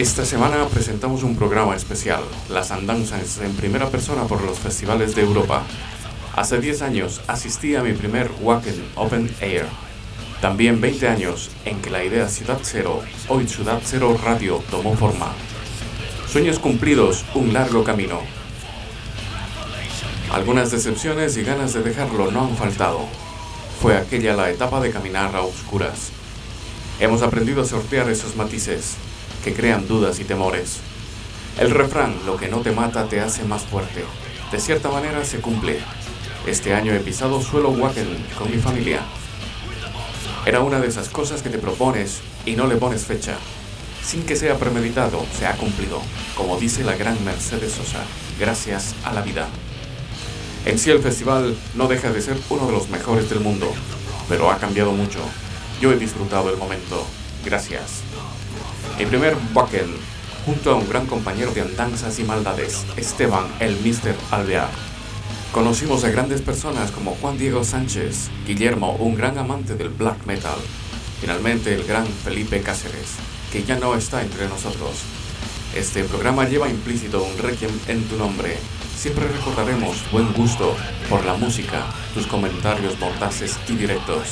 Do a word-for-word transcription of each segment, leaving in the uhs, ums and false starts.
Esta semana presentamos un programa especial, las andanzas en primera persona por los festivales de Europa. Hace diez años asistí a mi primer Wacken Open Air. También veinte años en que la idea Ciudad Cero, hoy Ciudad Cero Radio, tomó forma. Sueños cumplidos, un largo camino. Algunas decepciones y ganas de dejarlo no han faltado. Fue aquella la etapa de caminar a oscuras. Hemos aprendido a sortear esos matices que crean dudas y temores. El refrán, lo que no te mata te hace más fuerte, de cierta manera se cumple. Este año he pisado suelo Wacken con mi familia. Era una de esas cosas que te propones y no le pones fecha. Sin que sea premeditado, se ha cumplido, como dice la gran Mercedes Sosa, gracias a la vida. En sí el festival no deja de ser uno de los mejores del mundo, pero ha cambiado mucho. Yo he disfrutado el momento, gracias. Mi primer Wacken, junto a un gran compañero de andanzas y maldades, Esteban, el míster Alvear. Conocimos a grandes personas como Juan Diego Sánchez, Guillermo, un gran amante del black metal, finalmente el gran Felipe Cáceres, que ya no está entre nosotros. Este programa lleva implícito un requiem en tu nombre. Siempre recordaremos tu buen gusto por la música, tus comentarios mordaces y directos.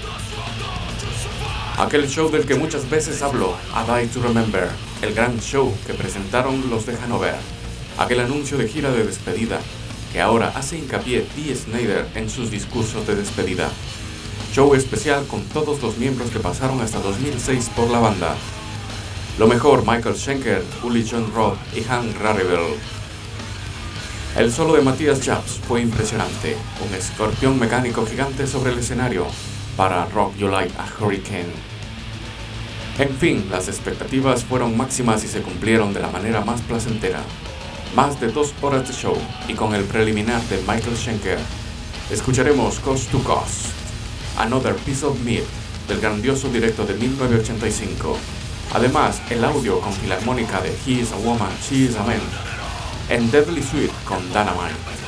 Aquel show del que muchas veces hablo, A Die to Remember, el gran show que presentaron los de Hanover. Aquel anuncio de gira de despedida, que ahora hace hincapié Dee Snider en sus discursos de despedida. Show especial con todos los miembros que pasaron hasta dos mil seis por la banda. Lo mejor, Michael Schenker, Uli John Roth y Hank Rarible. El solo de Matthias Japs fue impresionante, un escorpión mecánico gigante sobre el escenario para Rock You Like a Hurricane. En fin, las expectativas fueron máximas y se cumplieron de la manera más placentera. Más de dos horas de show y con el preliminar de Michael Schenker, escucharemos Coast to Coast, Another Piece of Meat, del grandioso directo de mil novecientos ochenta y cinco. Además, el audio con filarmónica de He is a Woman, She is a Man, en Deadly Sweet con Dynamite.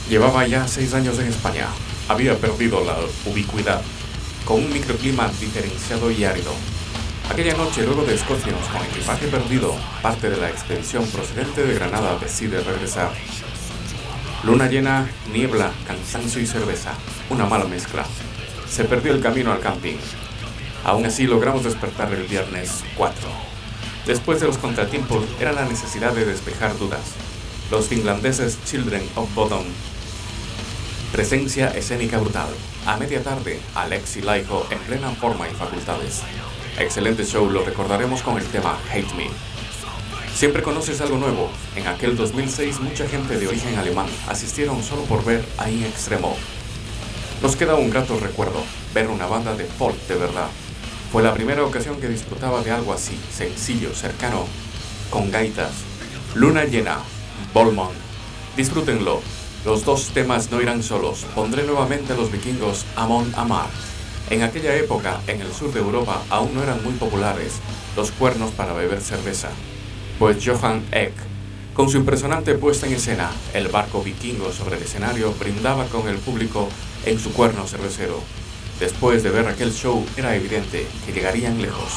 Llevaba ya seis años en España. Había perdido la ubicuidad, con un microclima diferenciado y árido. Aquella noche, luego de Escocios con equipaje perdido, parte de la expedición procedente de Granada decide regresar. Luna llena, niebla, cansancio y cerveza. Una mala mezcla. Se perdió el camino al camping. Aún así logramos despertar el viernes cuatro. Después de los contratiempos, era la necesidad de despejar dudas. Los finlandeses Children of Bodom. Presencia escénica brutal. A media tarde, Alexi Laiho en plena forma y facultades. Excelente show, lo recordaremos con el tema Hate Me. Siempre conoces algo nuevo. En aquel dos mil seis, mucha gente de origen alemán asistieron solo por ver a In Extremo. Nos queda un grato recuerdo, ver una banda de folk de verdad. Fue la primera ocasión que disfrutaba de algo así, sencillo, cercano, con gaitas. Luna llena, Bolmont. Disfrútenlo. Los dos temas no irán solos. Pondré nuevamente a los vikingos Amon Amar. En aquella época, en el sur de Europa, aún no eran muy populares los cuernos para beber cerveza. Pues Johan Eck, con su impresionante puesta en escena, el barco vikingo sobre el escenario brindaba con el público en su cuerno cervecero. Después de ver aquel show, era evidente que llegarían lejos.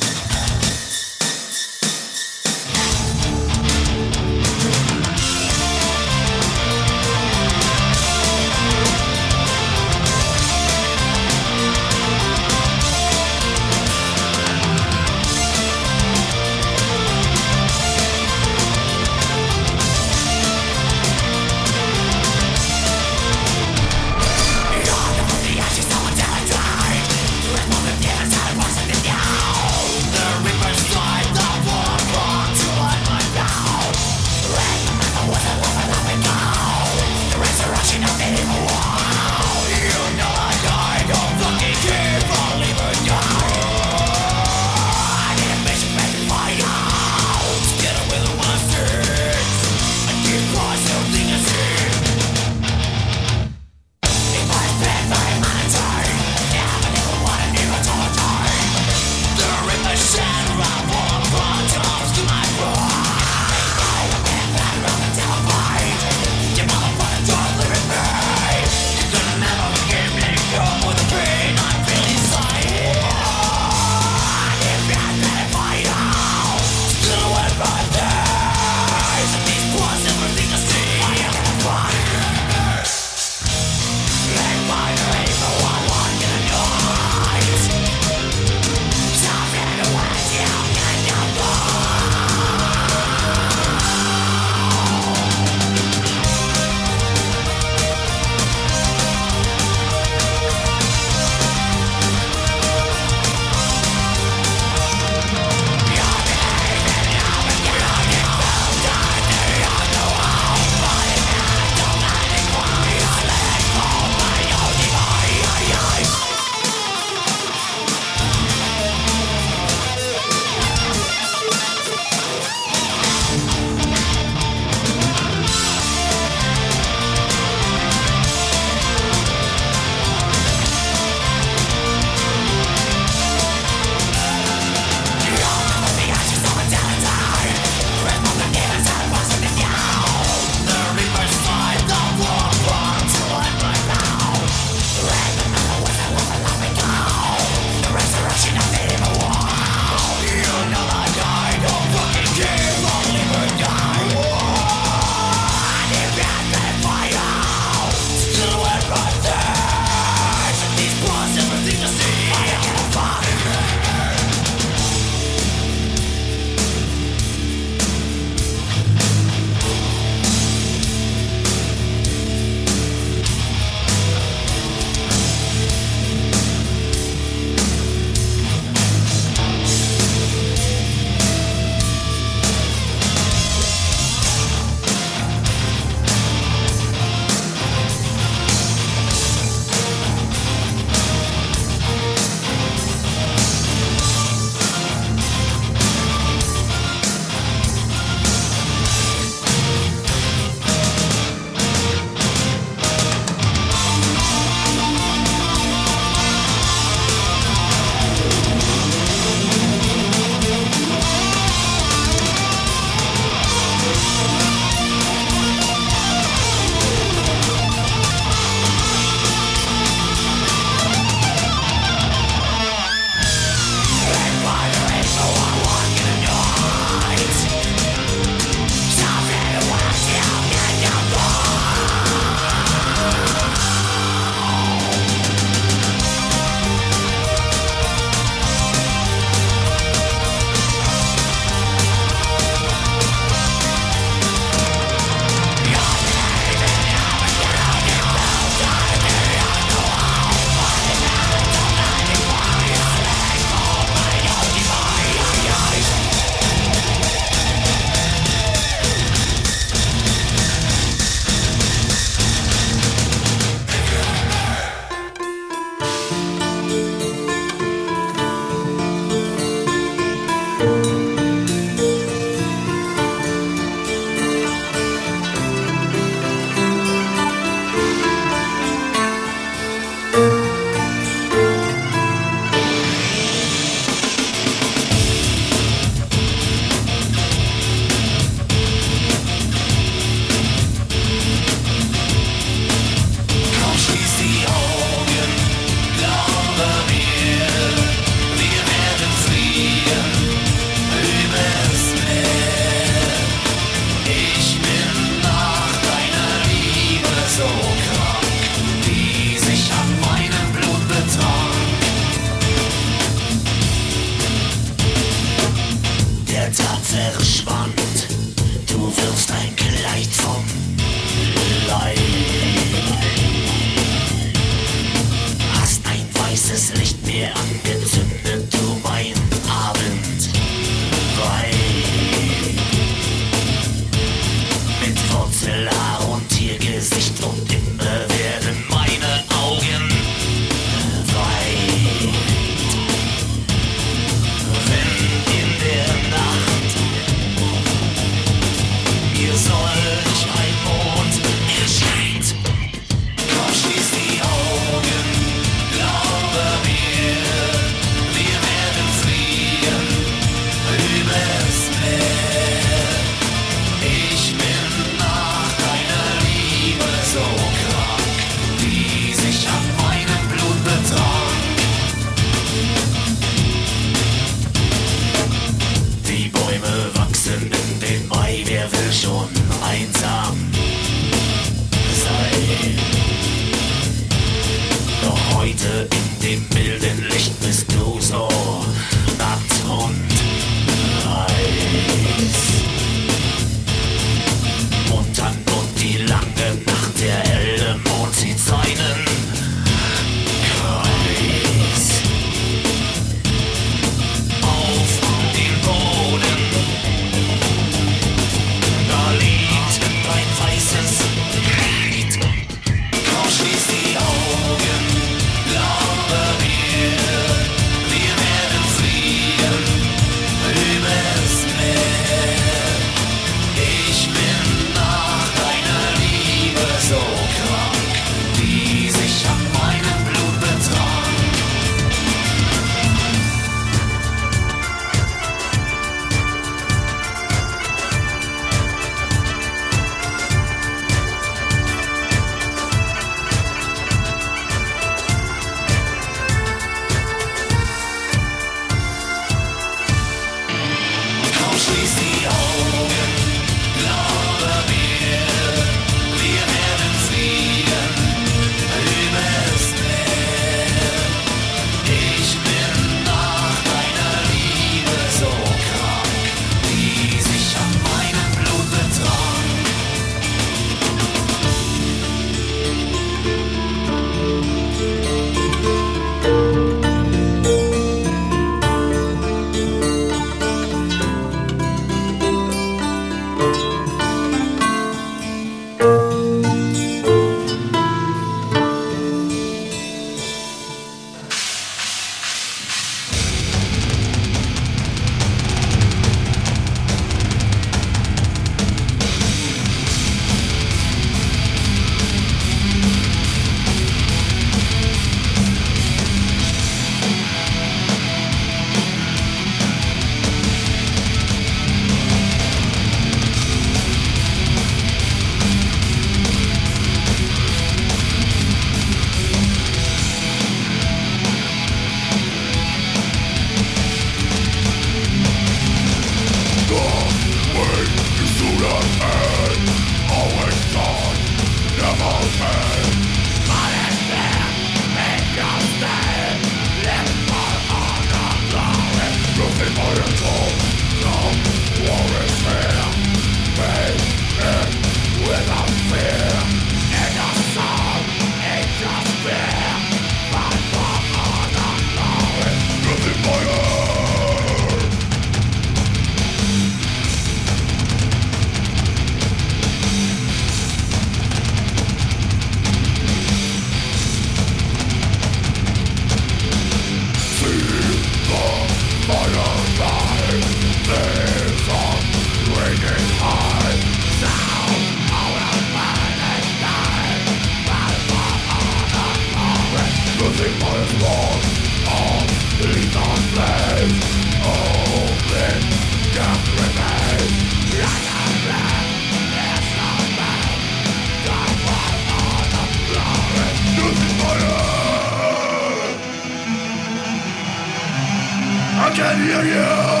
I can hear you!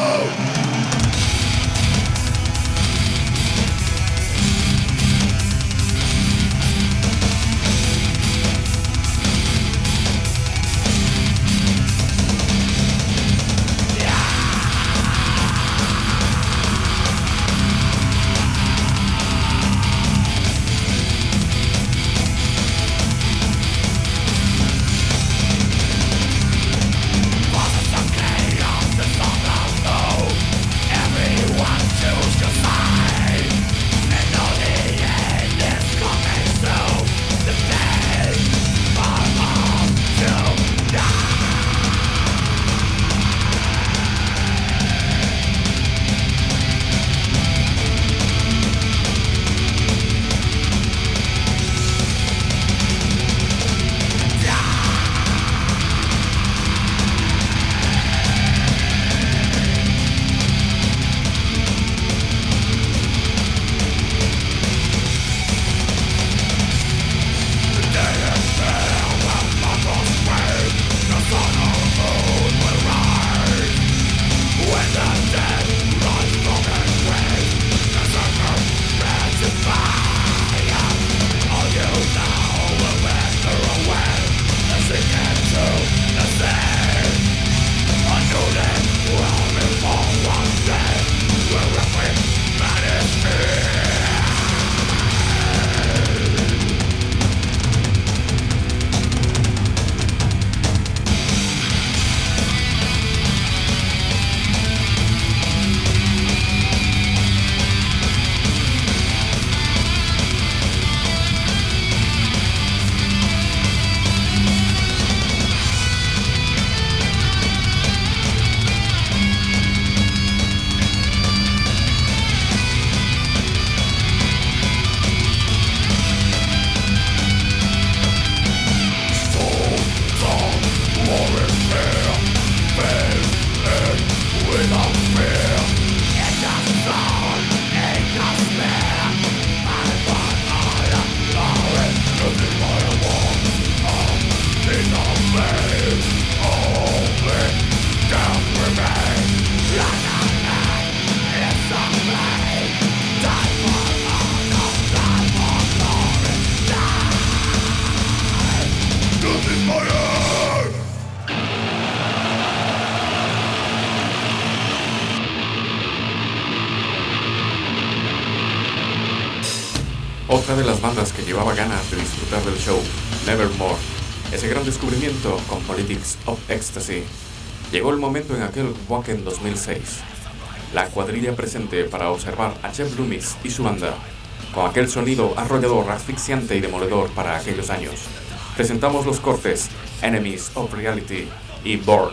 Otra de las bandas que llevaba ganas de disfrutar del show, Nevermore, ese gran descubrimiento con Politics of Ecstasy. Llegó el momento en aquel Wacken dos mil seis. La cuadrilla presente para observar a Jeff Loomis y su banda, con aquel sonido arrollador, asfixiante y demoledor para aquellos años. Presentamos los cortes Enemies of Reality y Born.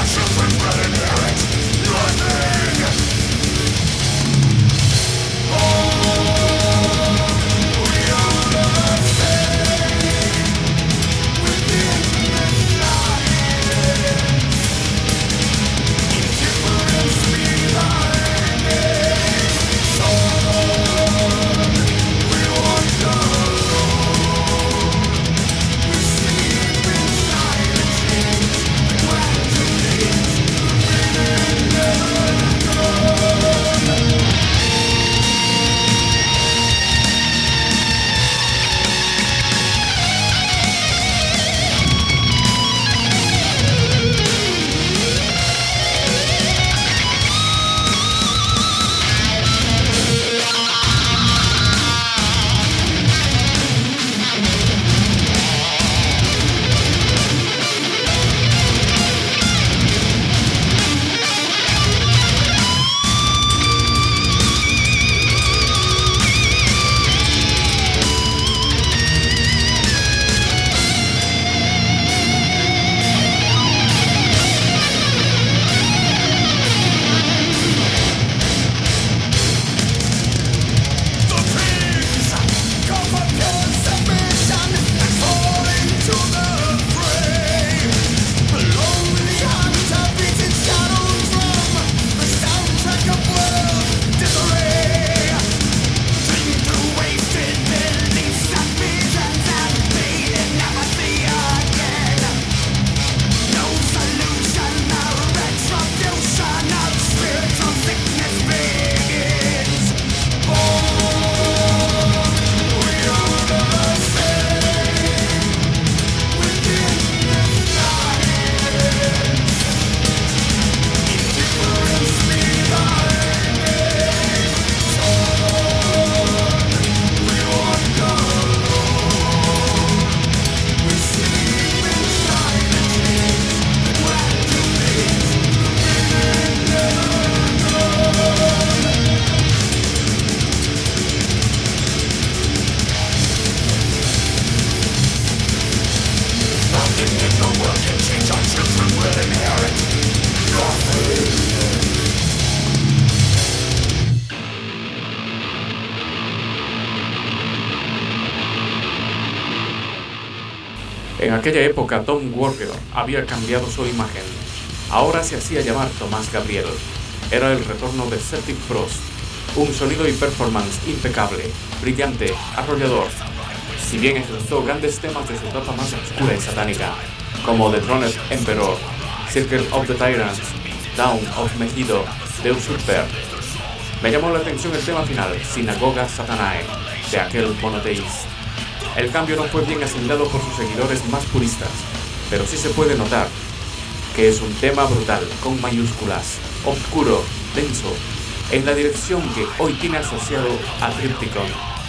En aquella época, Tom Walker había cambiado su imagen. Ahora se hacía llamar Tomás Gabriel. Era el retorno de Celtic Frost. Un sonido y performance impecable, brillante, arrollador. Si bien ejecutó grandes temas de su etapa más oscura y satánica, como The Throned Emperor, Circle of the Tyrants, Dawn of Megiddo, The Usurper. Me llamó la atención el tema final, Synagoga Satanae, de aquel monoteísta. El cambio no fue bien asimilado por sus seguidores más puristas, pero sí se puede notar que es un tema brutal, con mayúsculas, oscuro, denso, en la dirección que hoy tiene asociado a Triptykon.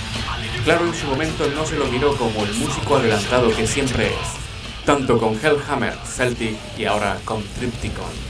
Claro, en su momento no se lo miró como el músico adelantado que siempre es, tanto con Hellhammer, Celtic y ahora con Triptykon.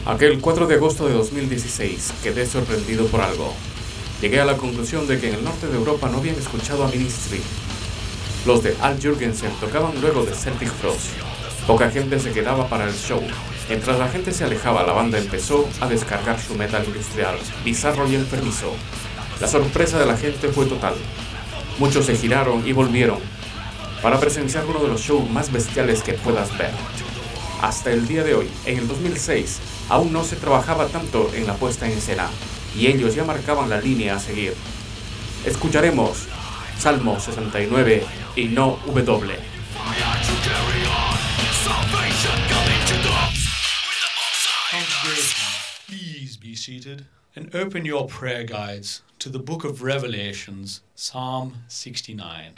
Aquel cuatro de agosto de dos mil dieciséis quedé sorprendido por algo. Llegué a la conclusión de que en el norte de Europa no habían escuchado a Ministry. Los de Al Jourgensen tocaban luego de Celtic Frost. Poca gente se quedaba para el show. Mientras la gente se alejaba, la banda empezó a descargar su metal industrial, bizarro y enfermizo. La sorpresa de la gente fue total. Muchos se giraron y volvieron para presenciar uno de los shows más bestiales que puedas ver. Hasta el día de hoy, en el dos mil seis, aún no se trabajaba tanto en la puesta en escena, y ellos ya marcaban la línea a seguir. Escucharemos Salmo sesenta y nueve y No W. Please be seated and open your prayer guides to the book of Revelations, Psalm sixty-nine.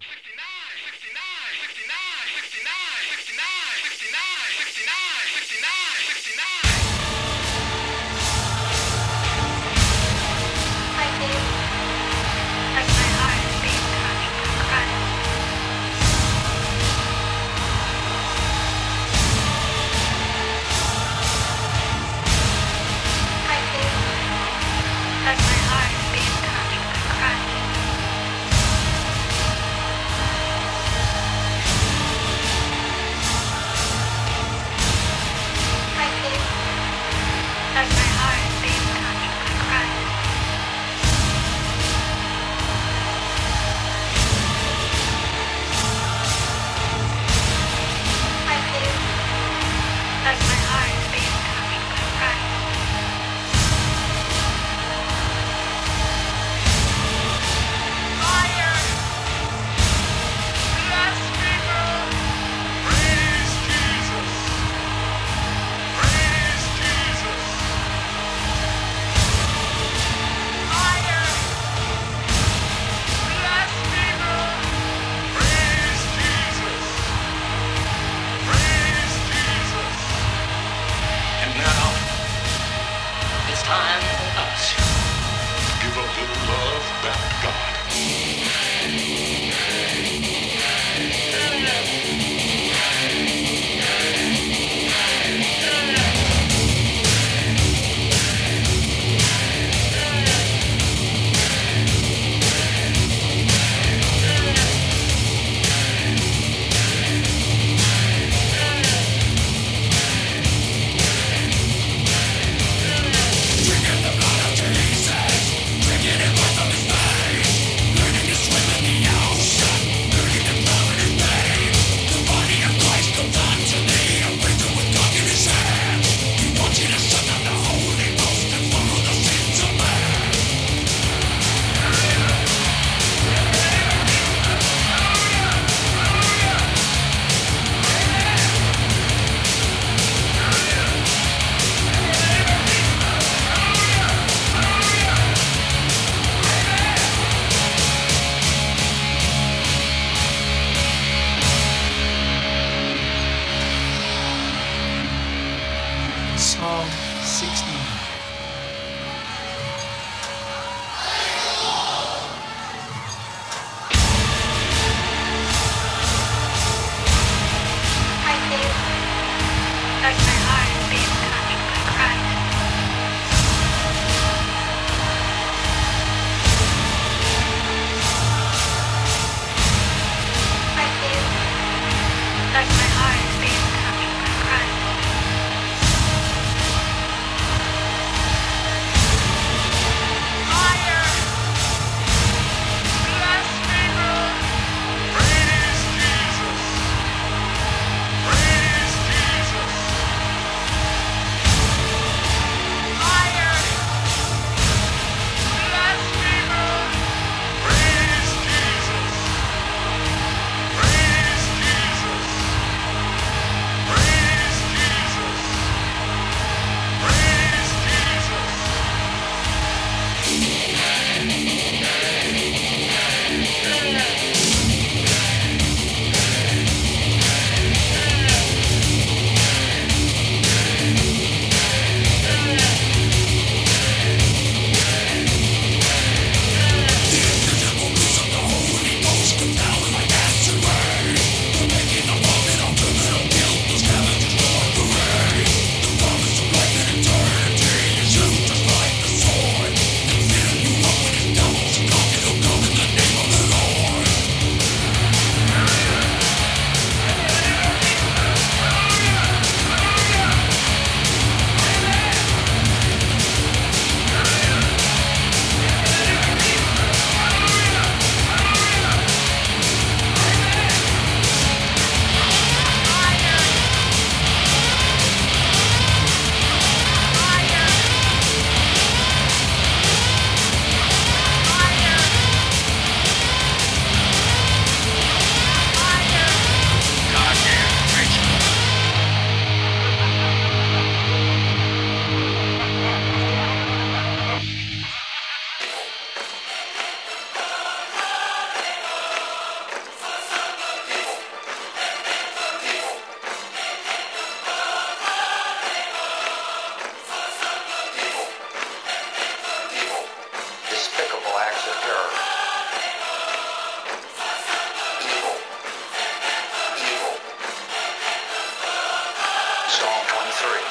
Psalm sixty-nine. Turn three.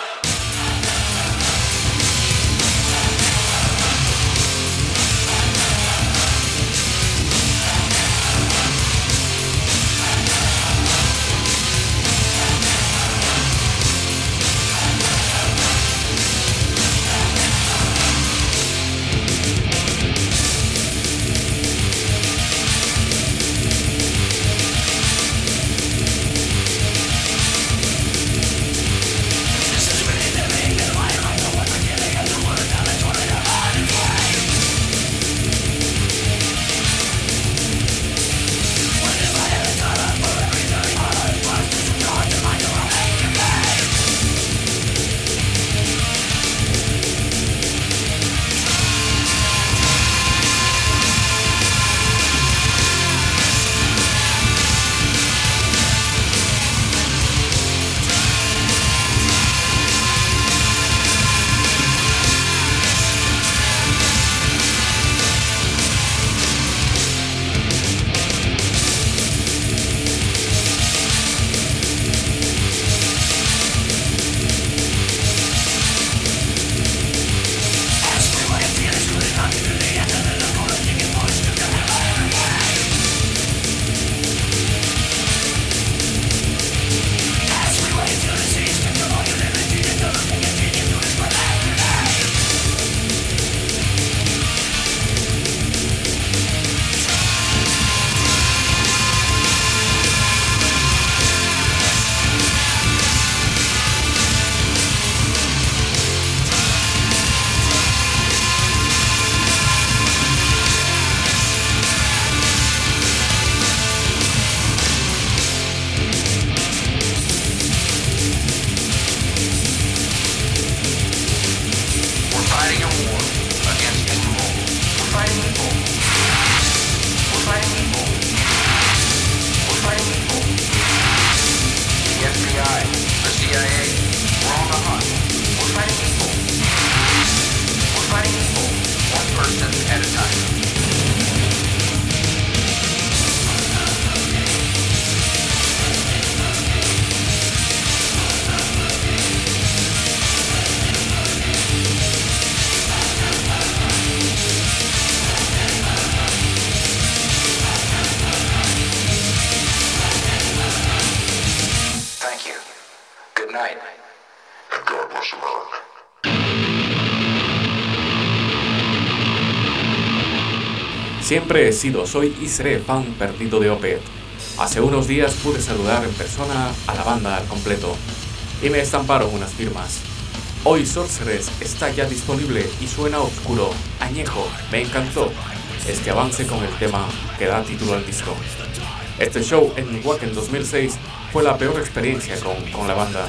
Siempre he sido, soy y seré fan perdido de Opeth. Hace unos días pude saludar en persona a la banda al completo y me estamparon unas firmas. Hoy Sorceress está ya disponible y suena oscuro, añejo, me encantó. Es que avance con el tema que da título al disco. Este show en Milwaukee en dos mil seis fue la peor experiencia con, con la banda.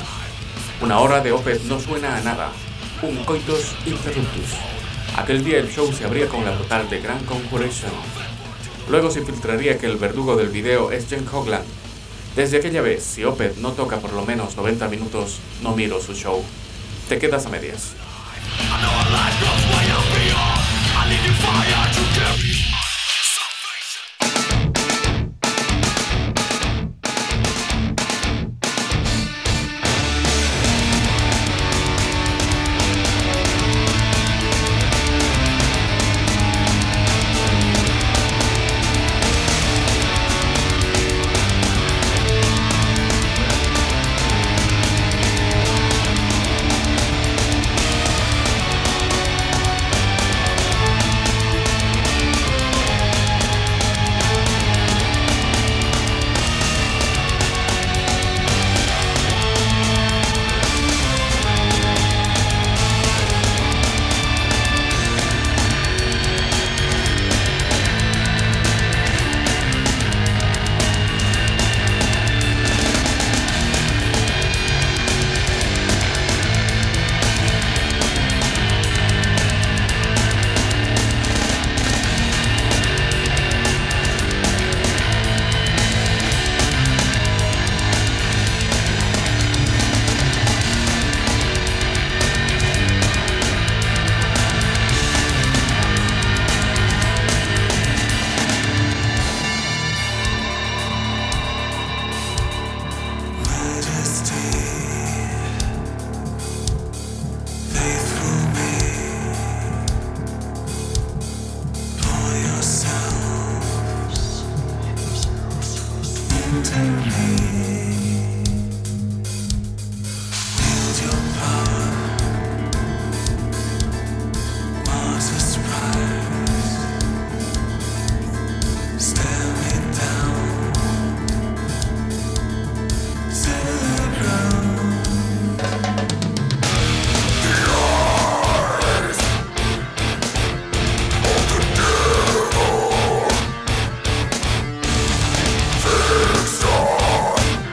Una hora de Opeth no suena a nada, un coitus interruptus. Aquel día el show se abría con la brutal de Grand Corporation. Luego se filtraría que el verdugo del video es Jen Hogland. Desde aquella vez, si Opeth no toca por lo menos noventa minutos, no miro su show. Te quedas a medias. Fix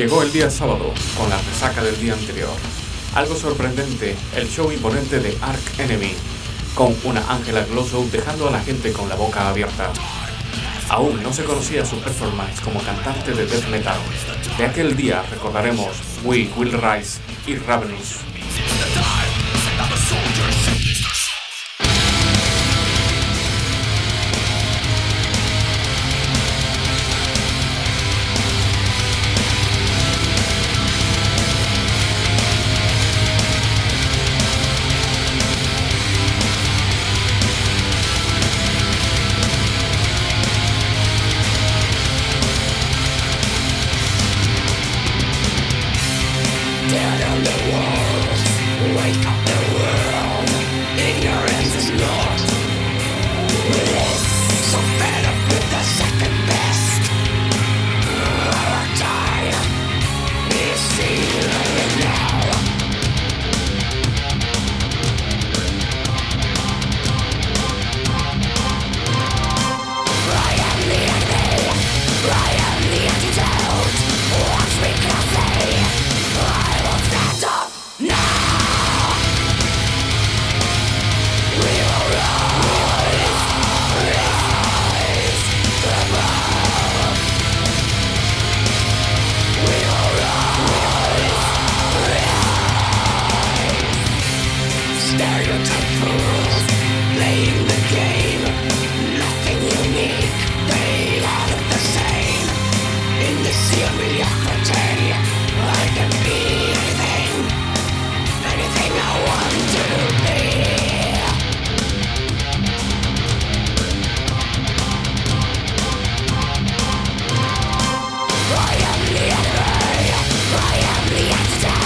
Llegó el día sábado, con la resaca del día anterior. Algo sorprendente, el show imponente de Arch Enemy, con una Angela Glasgow dejando a la gente con la boca abierta. Aún no se conocía su performance como cantante de death metal. De aquel día recordaremos We Will Rise y Ravenous.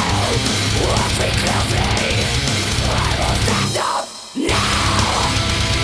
Now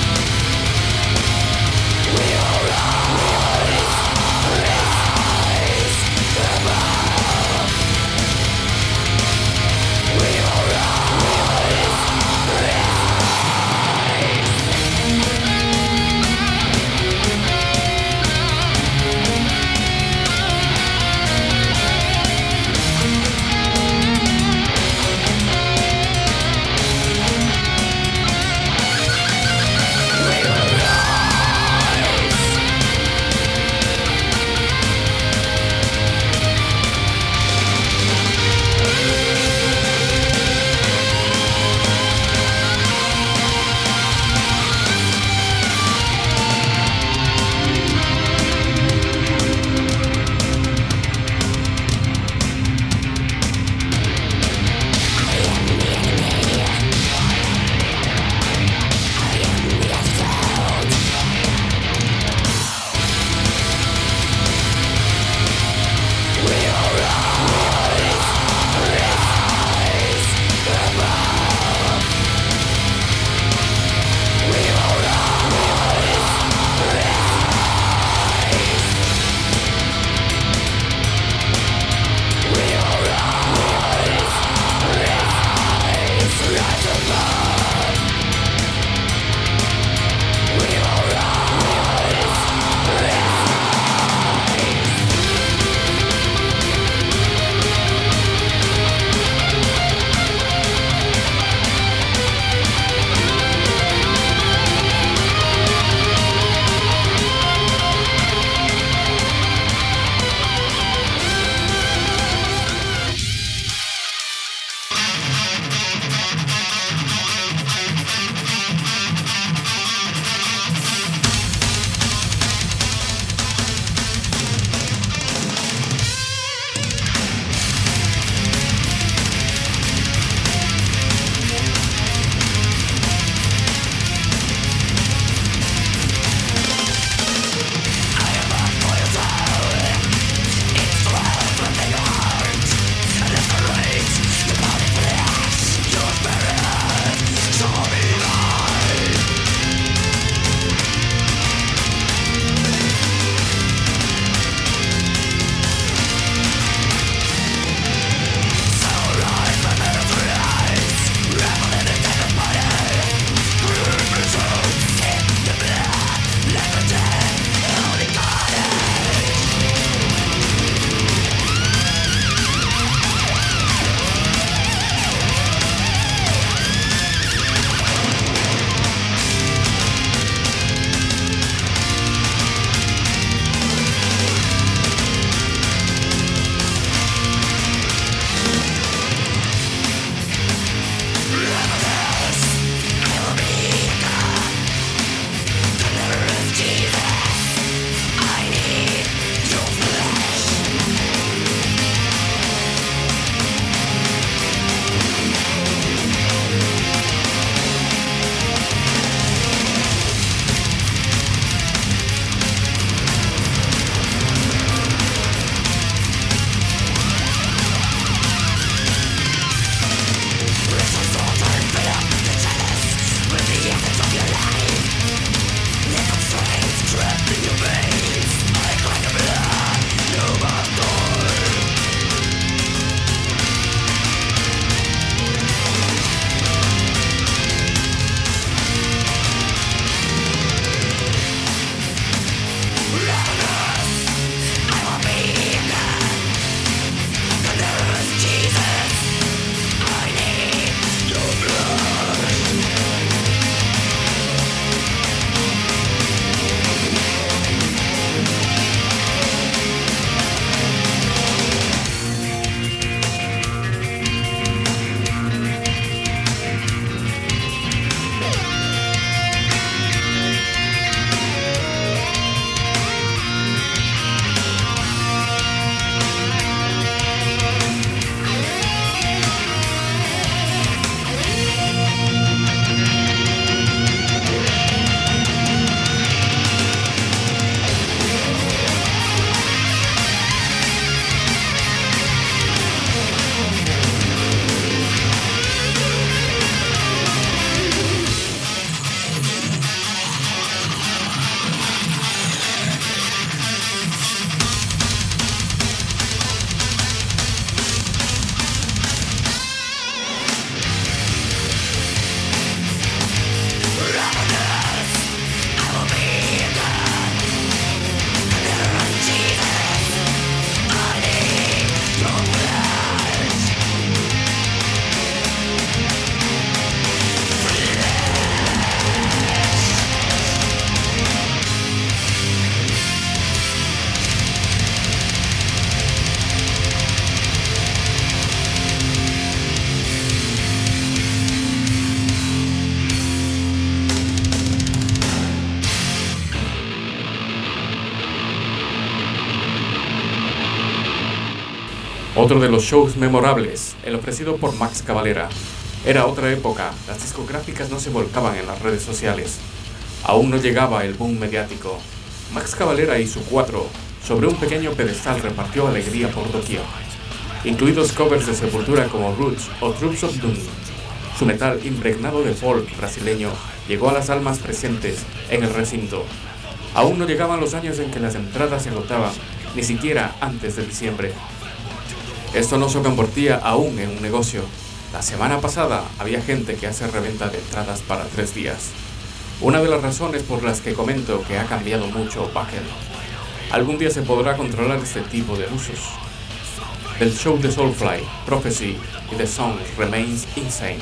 Otro de los shows memorables, el ofrecido por Max Cavalera. Era otra época, las discográficas no se volcaban en las redes sociales. Aún no llegaba el boom mediático. Max Cavalera y su cuatro, sobre un pequeño pedestal, repartió alegría por doquier, incluidos covers de Sepultura como Roots o Troops of Doom. Su metal impregnado de folk brasileño llegó a las almas presentes en el recinto. Aún no llegaban los años en que las entradas se agotaban, ni siquiera antes de diciembre. Esto no se convertía aún en un negocio. La semana pasada había gente que hace reventa de entradas para tres días. Una de las razones por las que comento que ha cambiado mucho Bucket. Algún día se podrá controlar este tipo de usos. Del show de Soulfly, Prophecy y The Song Remains Insane.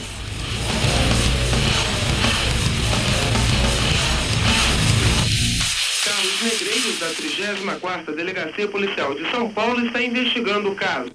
Carlos Negreiros, da trigésima quarta Delegacia Policial de São Paulo, está investigando o caso.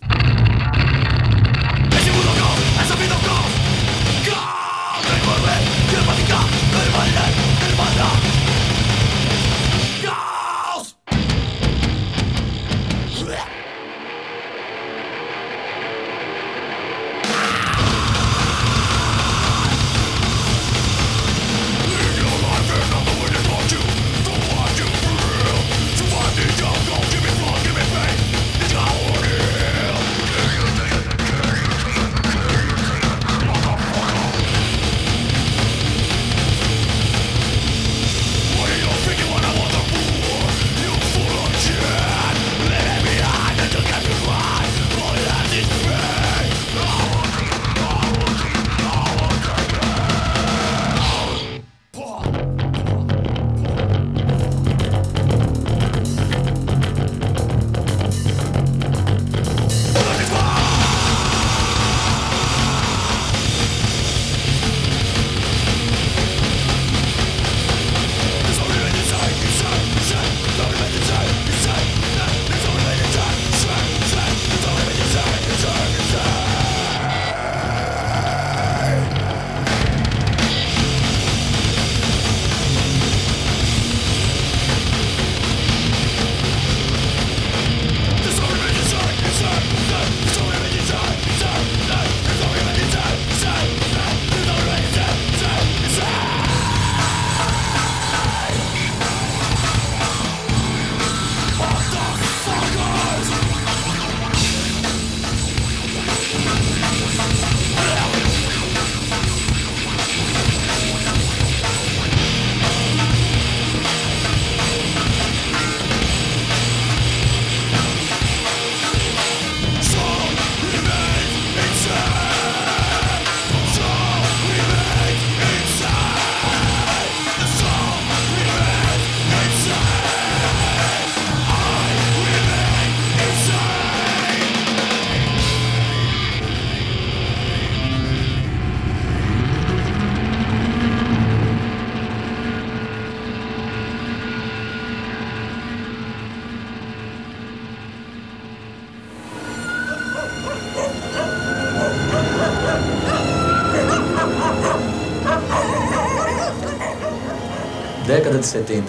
Década de setenta.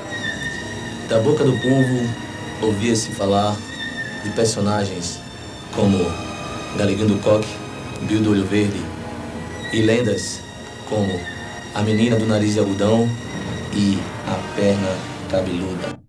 Da boca do povo ouvia-se falar de personagens como Galeguinho do Coque, Bill do Olho Verde, e lendas como a Menina do Nariz de Algodão e a Perna Cabeluda.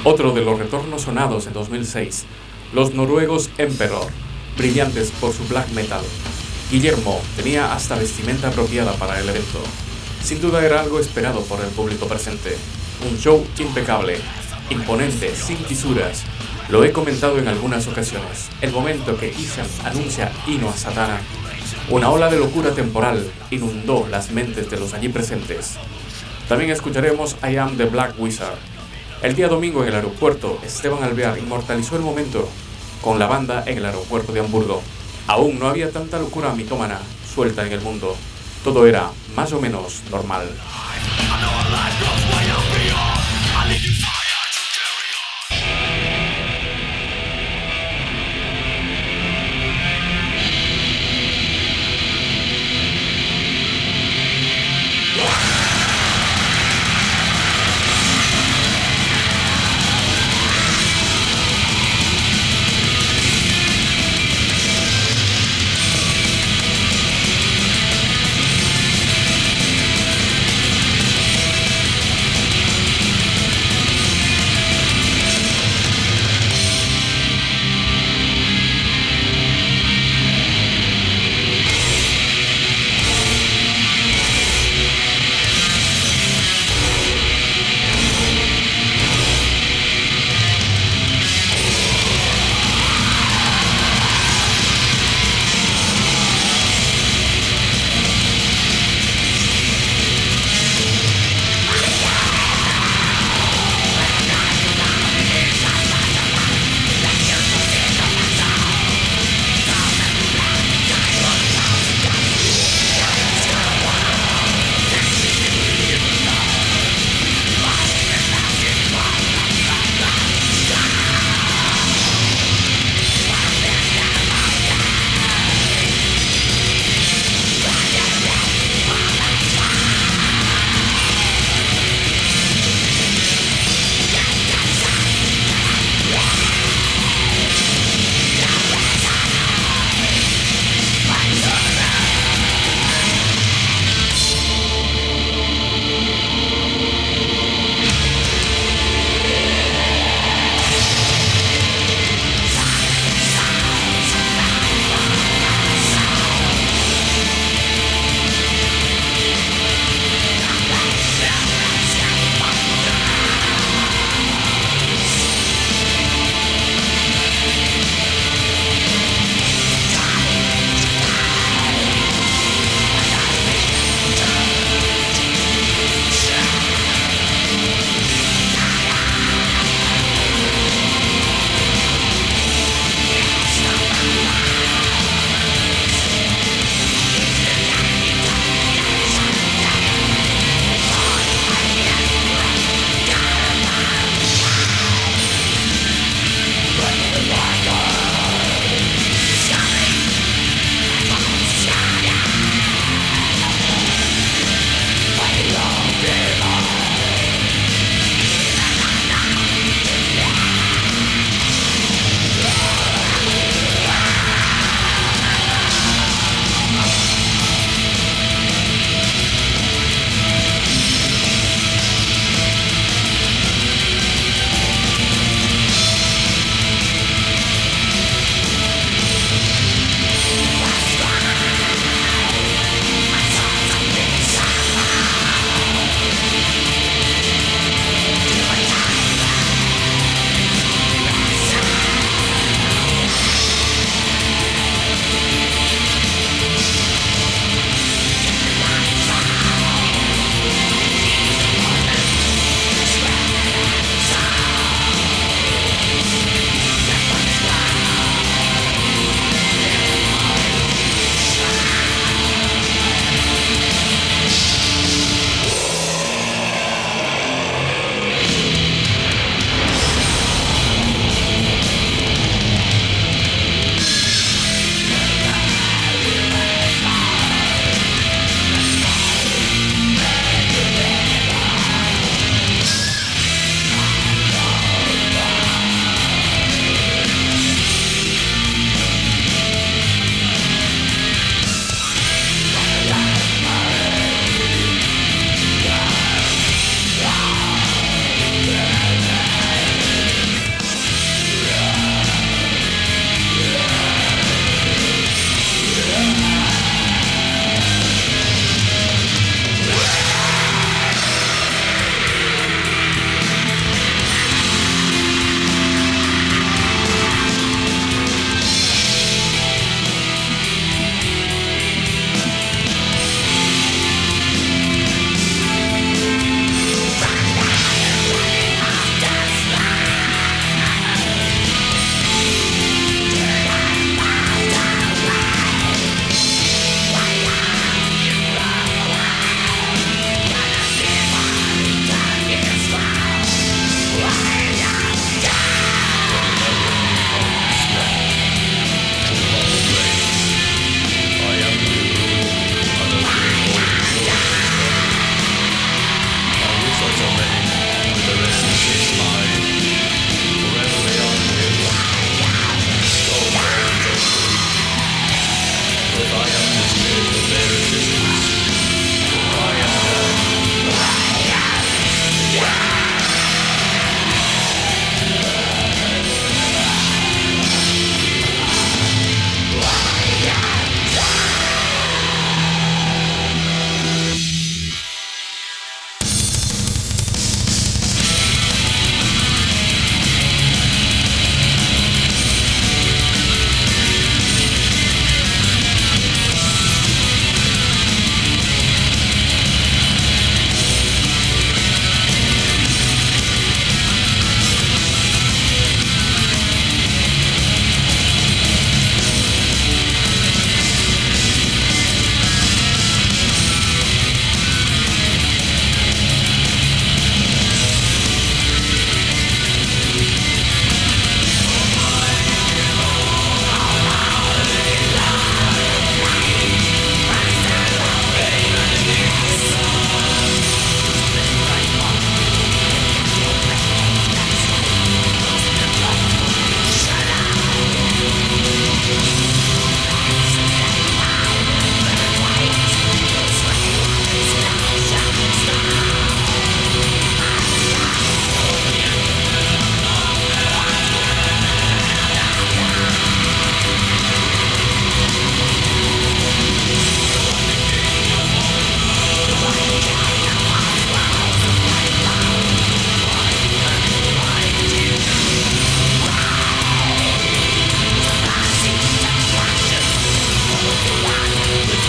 Otro de los retornos sonados en dos mil seis, los noruegos Emperor, brillantes por su black metal. Guillermo tenía hasta vestimenta apropiada para el evento. Sin duda era algo esperado por el público presente. Un show impecable, imponente, sin fisuras. Lo he comentado en algunas ocasiones. El momento que Ishan anuncia Hino a Satana, una ola de locura temporal inundó las mentes de los allí presentes. También escucharemos I Am the Black Wizard. El día domingo en el aeropuerto, Esteban Alvear inmortalizó el momento con la banda en el aeropuerto de Hamburgo. Aún no había tanta locura mitómana suelta en el mundo. Todo era más o menos normal.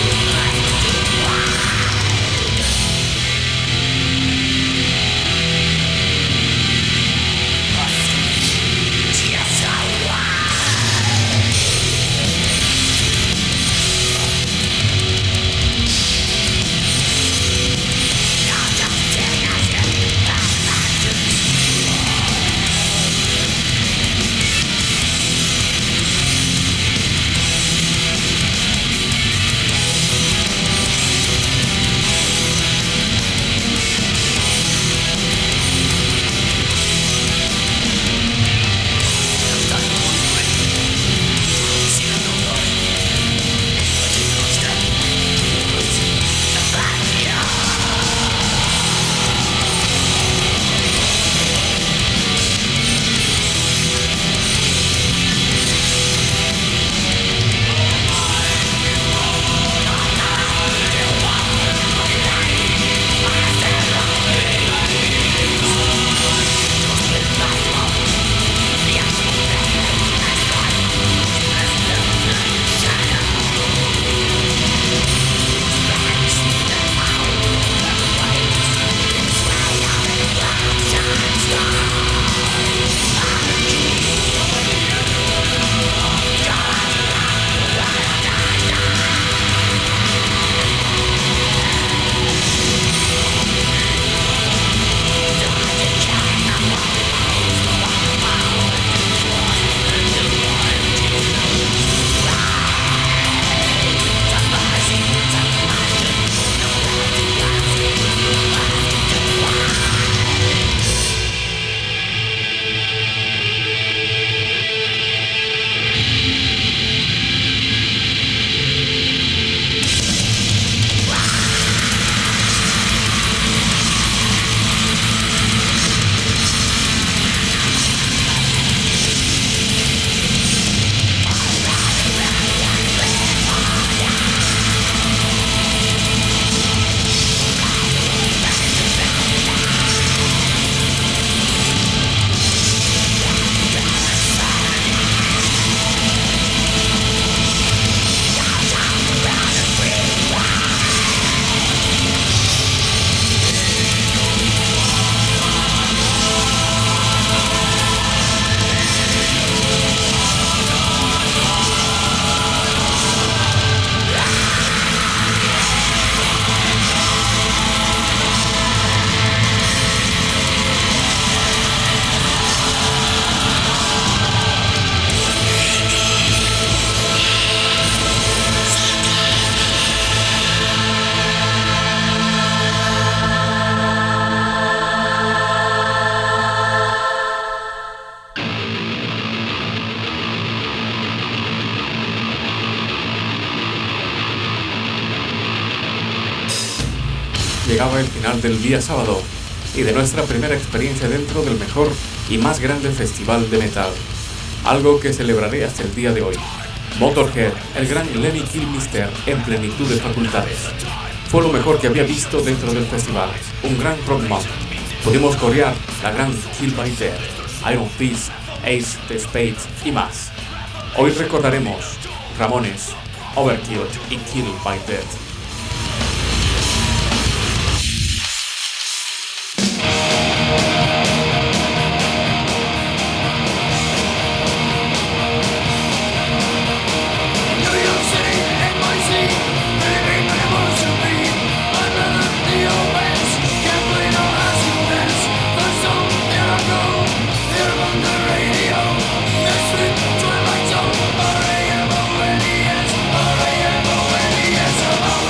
Llegaba el final del día sábado y de nuestra primera experiencia dentro del mejor y más grande festival de metal, algo que celebraré hasta el día de hoy. Motorhead, el gran Lemmy Kilmister en plenitud de facultades. Fue lo mejor que había visto dentro del festival, un gran rock month. Pudimos corear la gran Kill by Death, Iron Fist, Ace the Spades y más. Hoy recordaremos Ramones, Overkill y Kill by Death. Yes,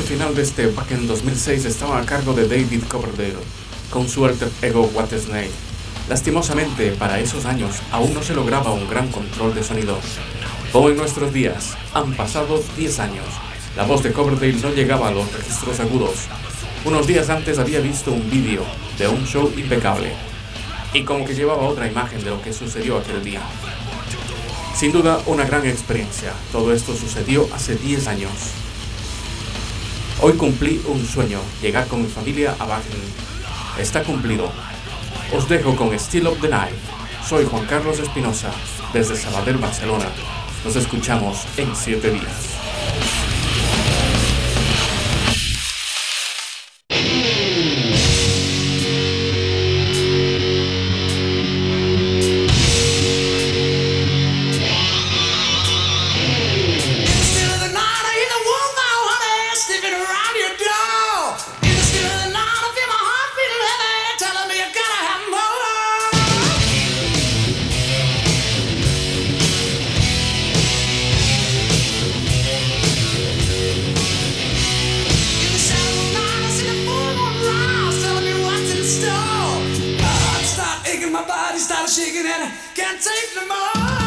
final de este Wacken dos mil seis estaba a cargo de David Coverdale, con su alter ego What Snake. Lastimosamente, para esos años aún no se lograba un gran control de sonido. Como en nuestros días, han pasado diez años. La voz de Coverdale no llegaba a los registros agudos. Unos días antes había visto un vídeo de un show impecable, y como que llevaba otra imagen de lo que sucedió aquel día. Sin duda, una gran experiencia. Todo esto sucedió hace diez años. Hoy cumplí un sueño, llegar con mi familia a Wacken. Está cumplido. Os dejo con Still of the Night. Soy Juan Carlos Espinosa, desde Sabadell, Barcelona. Nos escuchamos en siete días. My body started shaking and I can't take no more.